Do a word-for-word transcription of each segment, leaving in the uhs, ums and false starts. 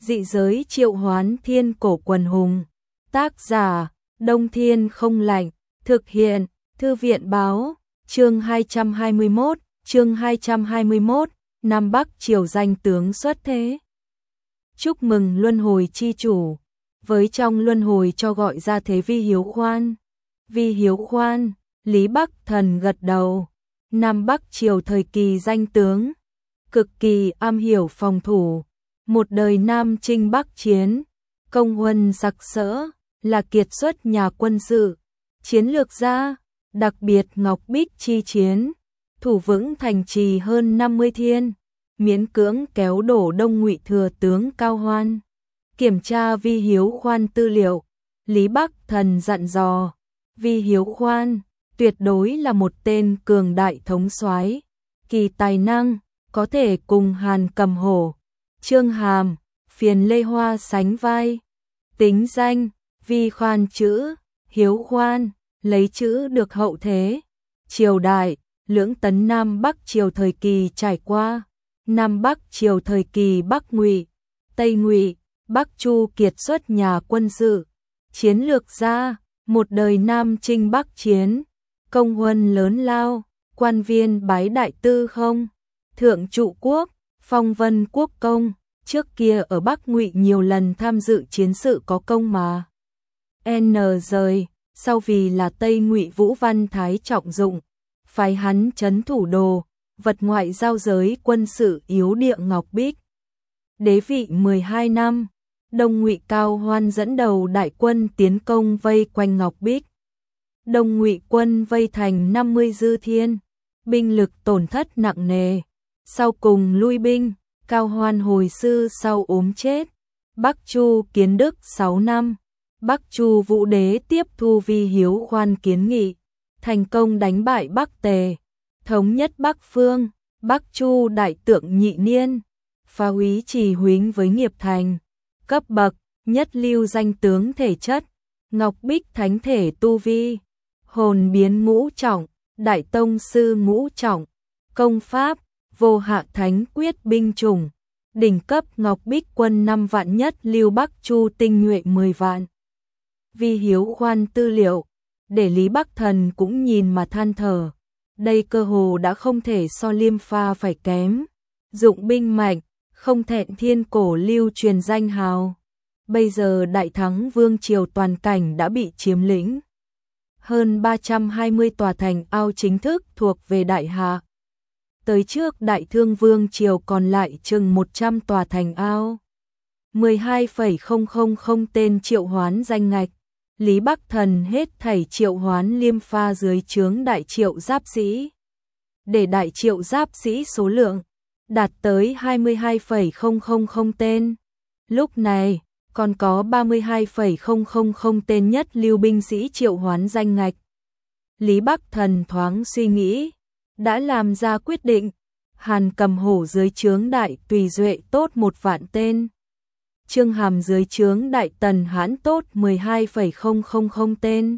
Dị giới triệu hoán thiên cổ quần hùng. Tác giả, Đông Thiên Không Lạnh. Thực hiện, Thư viện Báo. Chương hai trăm hai mươi mốt, chương hai trăm hai mươi mốt, Nam Bắc triều danh tướng xuất thế. Chúc mừng luân hồi chi chủ. Với trong luân hồi cho gọi ra thế Vi Hiếu Khoan. Vi Hiếu Khoan, Lý Bắc Thần gật đầu. Nam Bắc triều thời kỳ danh tướng, cực kỳ am hiểu phòng thủ, một đời Nam chinh Bắc chiến, công huân sặc sỡ, là kiệt xuất nhà quân sự, chiến lược gia, đặc biệt Ngọc Bích chi chiến, thủ vững thành trì hơn năm mươi thiên, miễn cưỡng kéo đổ Đông Ngụy thừa tướng Cao Hoan. Kiểm tra Vi Hiếu Khoan tư liệu, Lý Bắc Thần dặn dò, Vi Hiếu Khoan tuyệt đối là một tên cường đại thống soái, kỳ tài năng, có thể cùng Hàn Cầm Hổ, Trương Hàm, Phiền Lê Hoa sánh vai. Tính danh, Vi Khoan chữ, Hiếu Khoan, lấy chữ được hậu thế. Triều đại, lưỡng tấn Nam Bắc triều thời kỳ trải qua, Nam Bắc triều thời kỳ Bắc Ngụy, Tây Ngụy, Bắc Chu kiệt xuất nhà quân sự, chiến lược gia, một đời Nam chinh Bắc chiến, công huân lớn lao, quan viên bái đại tư không, thượng trụ quốc, phong vân quốc công, trước kia ở Bắc Ngụy nhiều lần tham dự chiến sự có công mà N rời, sau vì là Tây Ngụy Vũ Văn Thái trọng dụng, phái hắn trấn thủ Đồ, vật ngoại giao giới quân sự yếu địa Ngọc Bích. Đế vị mười hai năm, Đông Ngụy Cao Hoan dẫn đầu đại quân tiến công vây quanh Ngọc Bích. Đông Ngụy quân vây thành năm mươi dư thiên, binh lực tổn thất nặng nề, sau cùng lui binh, Cao Hoan hồi sư sau ốm chết. Bắc Chu kiến đức sáu năm, Bắc Chu Vũ Đế tiếp thu Vi Hiếu Khoan kiến nghị, thành công đánh bại Bắc Tề, thống nhất Bắc Phương. Bắc Chu đại tượng nhị niên, phá úy trì huýnh với nghiệp thành, cấp bậc, nhất lưu danh tướng thể chất, Ngọc Bích thánh thể tu vi, hồn biến ngũ trọng, đại tông sư ngũ trọng, công pháp, vô hạ thánh quyết binh chủng, đỉnh cấp Ngọc Bích quân năm vạn, nhất lưu Bắc Chu tinh nhuệ mười vạn. Vi Hiếu Khoan tư liệu, để Lý Bắc Thần cũng nhìn mà than thở, đây cơ hồ đã không thể so Liêm Pha phải kém, dụng binh mạnh, không thẹn thiên cổ lưu truyền danh hào. Bây giờ đại thắng vương triều toàn cảnh đã bị chiếm lĩnh. Hơn ba trăm hai mươi tòa thành ao chính thức thuộc về Đại Hạ. Tới trước Đại Thương vương triều còn lại chừng một trăm tòa thành ao. mười hai phẩy không không không tên triệu hoán danh ngạch. Lý Bắc Thần hết thảy triệu hoán Liêm Pha dưới trướng đại triệu giáp sĩ. Để đại triệu giáp sĩ số lượng đạt tới hai mươi hai phẩy không không không tên. Lúc này, còn có ba mươi hai phẩy không không không tên nhất lưu binh sĩ triệu hoán danh ngạch. Lý Bắc Thần thoáng suy nghĩ, đã làm ra quyết định, Hàn Cầm Hổ dưới trướng đại tùy duệ tốt một vạn tên. Trương Hàm dưới trướng đại tần hãn tốt mười hai phẩy không không không tên.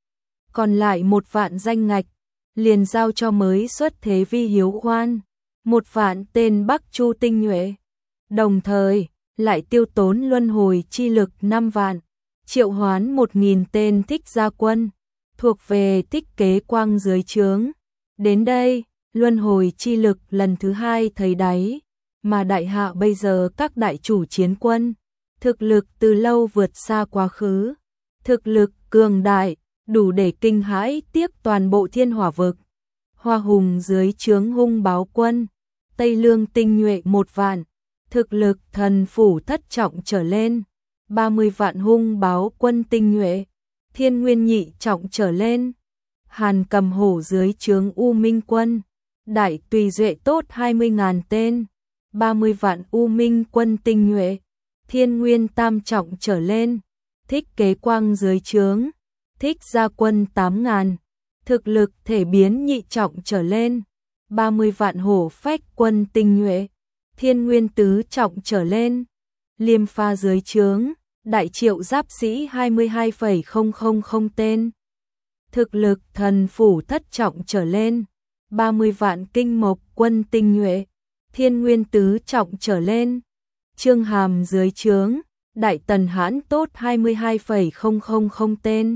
Còn lại một vạn danh ngạch, liền giao cho mới xuất thế Vi Hiếu Khoan, một vạn tên Bắc Chu tinh nhuệ. Đồng thời, lại tiêu tốn luân hồi chi lực năm vạn, triệu hoán một nghìn tên thích gia quân, thuộc về Thích Kế Quang dưới trướng. Đến đây, luân hồi chi lực lần thứ hai thấy đáy, mà Đại Hạ bây giờ các đại chủ chiến quân, thực lực từ lâu vượt xa quá khứ, thực lực cường đại, đủ để kinh hãi tiếc toàn bộ thiên hỏa vực. Hoa Hùng dưới trướng hung báo quân, Tây Lương tinh nhuệ một vạn, thực lực thần phủ thất trọng trở lên, ba mươi vạn hung báo quân tinh nhuệ, Thiên Nguyên nhị trọng trở lên. Hàn Cầm Hổ dưới trướng U Minh quân, đại tùy duệ tốt hai mươi nghìn tên, ba mươi vạn U Minh quân tinh nhuệ, Thiên Nguyên tam trọng trở lên. Thích Kế Quang dưới trướng, Thích gia quân tám nghìn, thực lực thể biến nhị trọng trở lên, ba mươi vạn hổ phách quân tinh nhuệ, Thiên Nguyên tứ trọng trở lên. Liêm Pha dưới trướng, đại triệu giáp sĩ hai mươi hai phẩy không không không tên, thực lực thần phủ thất trọng trở lên, ba mươi vạn kinh mộc quân tinh nhuệ, Thiên Nguyên tứ trọng trở lên. Trương Hàm dưới trướng, Đại Tần Hãn tốt hai mươi hai phẩy không không không tên.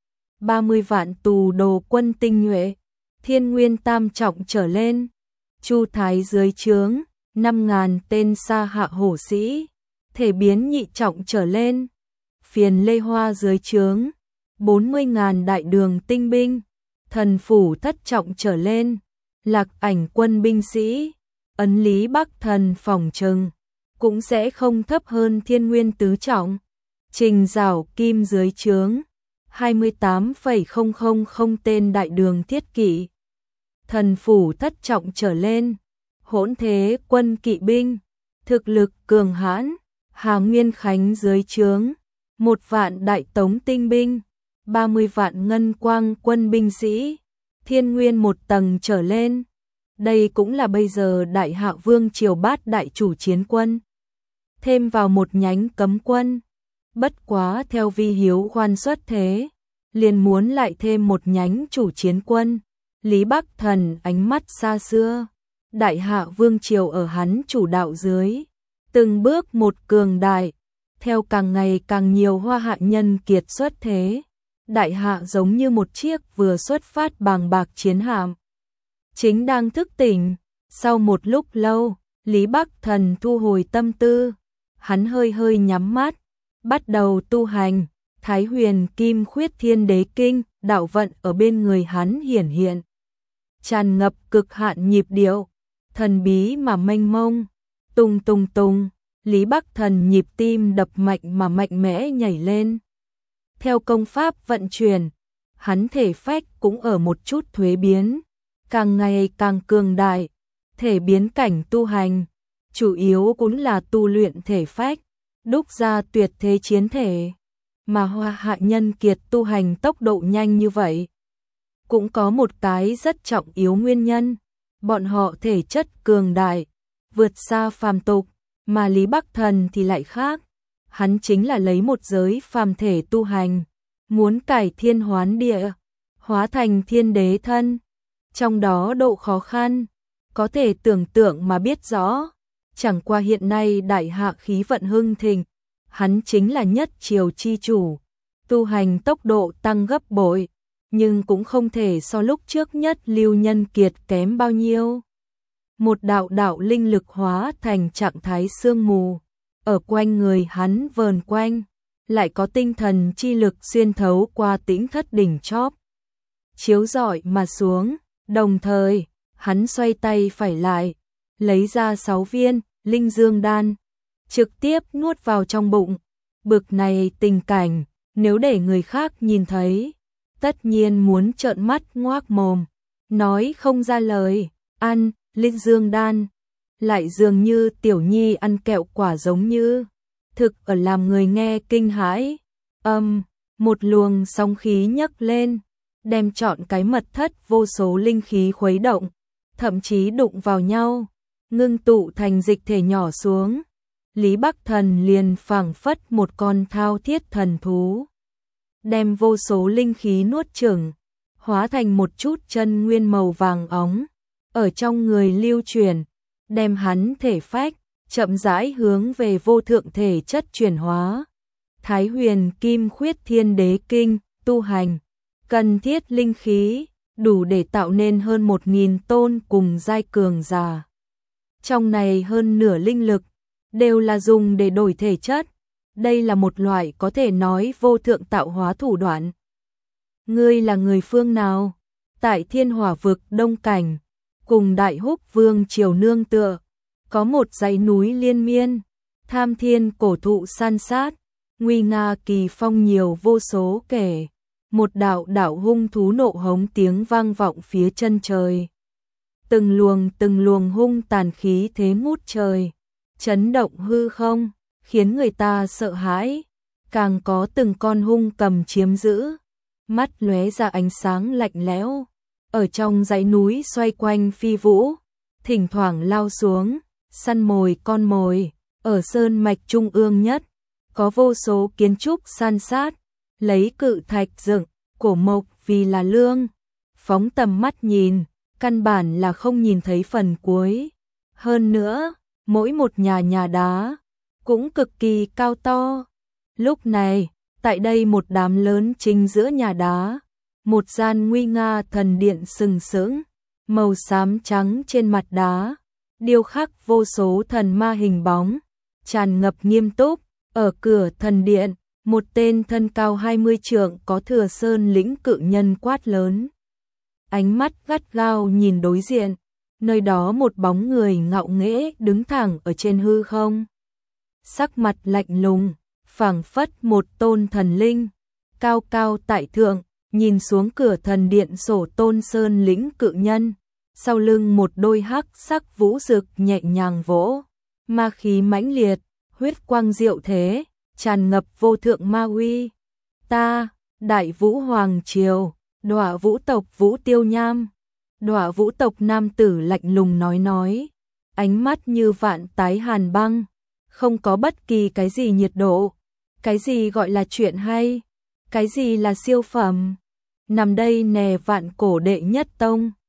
ba mươi vạn tù đồ quân tinh nhuệ, Thiên Nguyên tam trọng trở lên. Chu Thái dưới trướng, năm ngàn tên sa hạ hổ sĩ, thể biến nhị trọng trở lên. Phiền Lê Hoa dưới trướng, bốn mươi ngàn đại đường tinh binh, thần phủ thất trọng trở lên. Lạc Ảnh quân binh sĩ, ấn Lý Bắc Thần phòng trừng, cũng sẽ không thấp hơn Thiên Nguyên tứ trọng. Trình Giảo Kim dưới trướng, hai mươi tám phẩy không không không tên đại đường thiết kỵ, thần phủ thất trọng trở lên. Hỗn Thế quân kỵ binh, thực lực cường hãn. Hà Nguyên Khánh dưới trướng, một vạn đại tống tinh binh, ba mươi vạn ngân quang quân binh sĩ, Thiên Nguyên một tầng trở lên. Đây cũng là bây giờ Đại Hạ Vương triều bát đại chủ chiến quân, thêm vào một nhánh cấm quân. Bất quá theo Vi Hiếu khoan xuất thế, liền muốn lại thêm một nhánh chủ chiến quân. Lý Bắc Thần ánh mắt xa xưa, Đại Hạ Vương triều ở hắn chủ đạo dưới, từng bước một cường đại, theo càng ngày càng nhiều hoa hạ nhân kiệt xuất thế. Đại Hạ giống như một chiếc vừa xuất phát bàng bạc chiến hạm, chính đang thức tỉnh. Sau một lúc lâu, Lý Bắc Thần thu hồi tâm tư, hắn hơi hơi nhắm mắt, bắt đầu tu hành. Thái Huyền Kim Khuyết Thiên Đế Kinh, đạo vận ở bên người hắn hiển hiện, tràn ngập cực hạn nhịp điệu, thần bí mà mênh mông. Tung tung tung, Lý Bắc Thần nhịp tim đập mạnh mà mạnh mẽ nhảy lên. Theo công pháp vận chuyển, hắn thể phách cũng ở một chút thuế biến, càng ngày càng cường đại. Thể biến cảnh tu hành, chủ yếu cũng là tu luyện thể phách, đúc ra tuyệt thế chiến thể. Mà hoa hạ nhân kiệt tu hành tốc độ nhanh như vậy, cũng có một cái rất trọng yếu nguyên nhân, bọn họ thể chất cường đại, vượt xa phàm tục. Mà Lý Bắc Thần thì lại khác, hắn chính là lấy một giới phàm thể tu hành, muốn cải thiên hoán địa, hóa thành thiên đế thân. Trong đó độ khó khăn, có thể tưởng tượng mà biết rõ. Chẳng qua hiện nay Đại Hạ khí vận hưng thịnh, hắn chính là nhất triều chi chủ, tu hành tốc độ tăng gấp bội, nhưng cũng không thể so lúc trước nhất Lưu Nhân Kiệt kém bao nhiêu. Một đạo đạo linh lực hóa thành trạng thái sương mù, ở quanh người hắn vờn quanh, lại có tinh thần chi lực xuyên thấu qua tĩnh thất đỉnh chóp, chiếu rọi mà xuống. Đồng thời, hắn xoay tay phải lại, lấy ra sáu viên linh dương đan, trực tiếp nuốt vào trong bụng. Bực này tình cảnh, nếu để người khác nhìn thấy, tất nhiên muốn trợn mắt ngoác mồm, nói không ra lời. Ăn linh dương đan, lại dường như tiểu nhi ăn kẹo quả giống như, thực ở làm người nghe kinh hãi. Âm, một luồng sóng khí nhấc lên, đem trọn cái mật thất vô số linh khí khuấy động, thậm chí đụng vào nhau, ngưng tụ thành dịch thể nhỏ xuống. Lý Bắc Thần liền phảng phất một con thao thiết thần thú, đem vô số linh khí nuốt chửng, hóa thành một chút chân nguyên màu vàng óng, ở trong người lưu truyền, đem hắn thể phách chậm rãi hướng về vô thượng thể chất chuyển hóa. Thái Huyền Kim Khuyết Thiên Đế Kinh, tu hành, cần thiết linh khí, đủ để tạo nên hơn một nghìn tôn cùng giai cường giả. Trong này hơn nửa linh lực, đều là dùng để đổi thể chất. Đây là một loại có thể nói vô thượng tạo hóa thủ đoạn. Ngươi là người phương nào? Tại Thiên Hỏa vực Đông Cảnh, cùng Đại Húc Vương triều nương tựa, có một dãy núi liên miên, tham thiên cổ thụ san sát, nguy nga kỳ phong nhiều vô số kể. Một đạo đạo hung thú nộ hống tiếng vang vọng phía chân trời. Từng luồng từng luồng hung tàn khí thế ngút trời, chấn động hư không, khiến người ta sợ hãi. Càng có từng con hung cầm chiếm giữ, mắt lóe ra ánh sáng lạnh lẽo, ở trong dãy núi xoay quanh phi vũ, thỉnh thoảng lao xuống, săn mồi con mồi. Ở sơn mạch trung ương nhất, có vô số kiến trúc san sát, lấy cự thạch dựng, cổ mộc vì là lương. Phóng tầm mắt nhìn, căn bản là không nhìn thấy phần cuối. Hơn nữa, mỗi một nhà nhà đá, cũng cực kỳ cao to. Lúc này, tại đây một đám lớn chính giữa nhà đá, một gian nguy nga thần điện sừng sững, màu xám trắng trên mặt đá, điêu khắc vô số thần ma hình bóng, tràn ngập nghiêm túc. Ở cửa thần điện, một tên thân cao hai mươi trượng có thừa sơn lĩnh cự nhân quát lớn. Ánh mắt gắt gao nhìn đối diện, nơi đó một bóng người ngạo nghễ đứng thẳng ở trên hư không. Sắc mặt lạnh lùng, phảng phất một tôn thần linh, cao cao tại thượng, nhìn xuống cửa thần điện sổ tôn sơn lĩnh cự nhân. Sau lưng một đôi hắc sắc vũ rực nhẹ nhàng vỗ, ma khí mãnh liệt, huyết quang diệu thế, tràn ngập vô thượng ma uy. Ta, Đại Vũ Hoàng Triều, Đọa Vũ tộc Vũ Tiêu Nham. Đọa Vũ tộc nam tử lạnh lùng nói nói, ánh mắt như vạn tái hàn băng, không có bất kỳ cái gì nhiệt độ. Cái gì gọi là chuyện hay, cái gì là siêu phẩm. Nằm đây nè vạn cổ đệ nhất tông,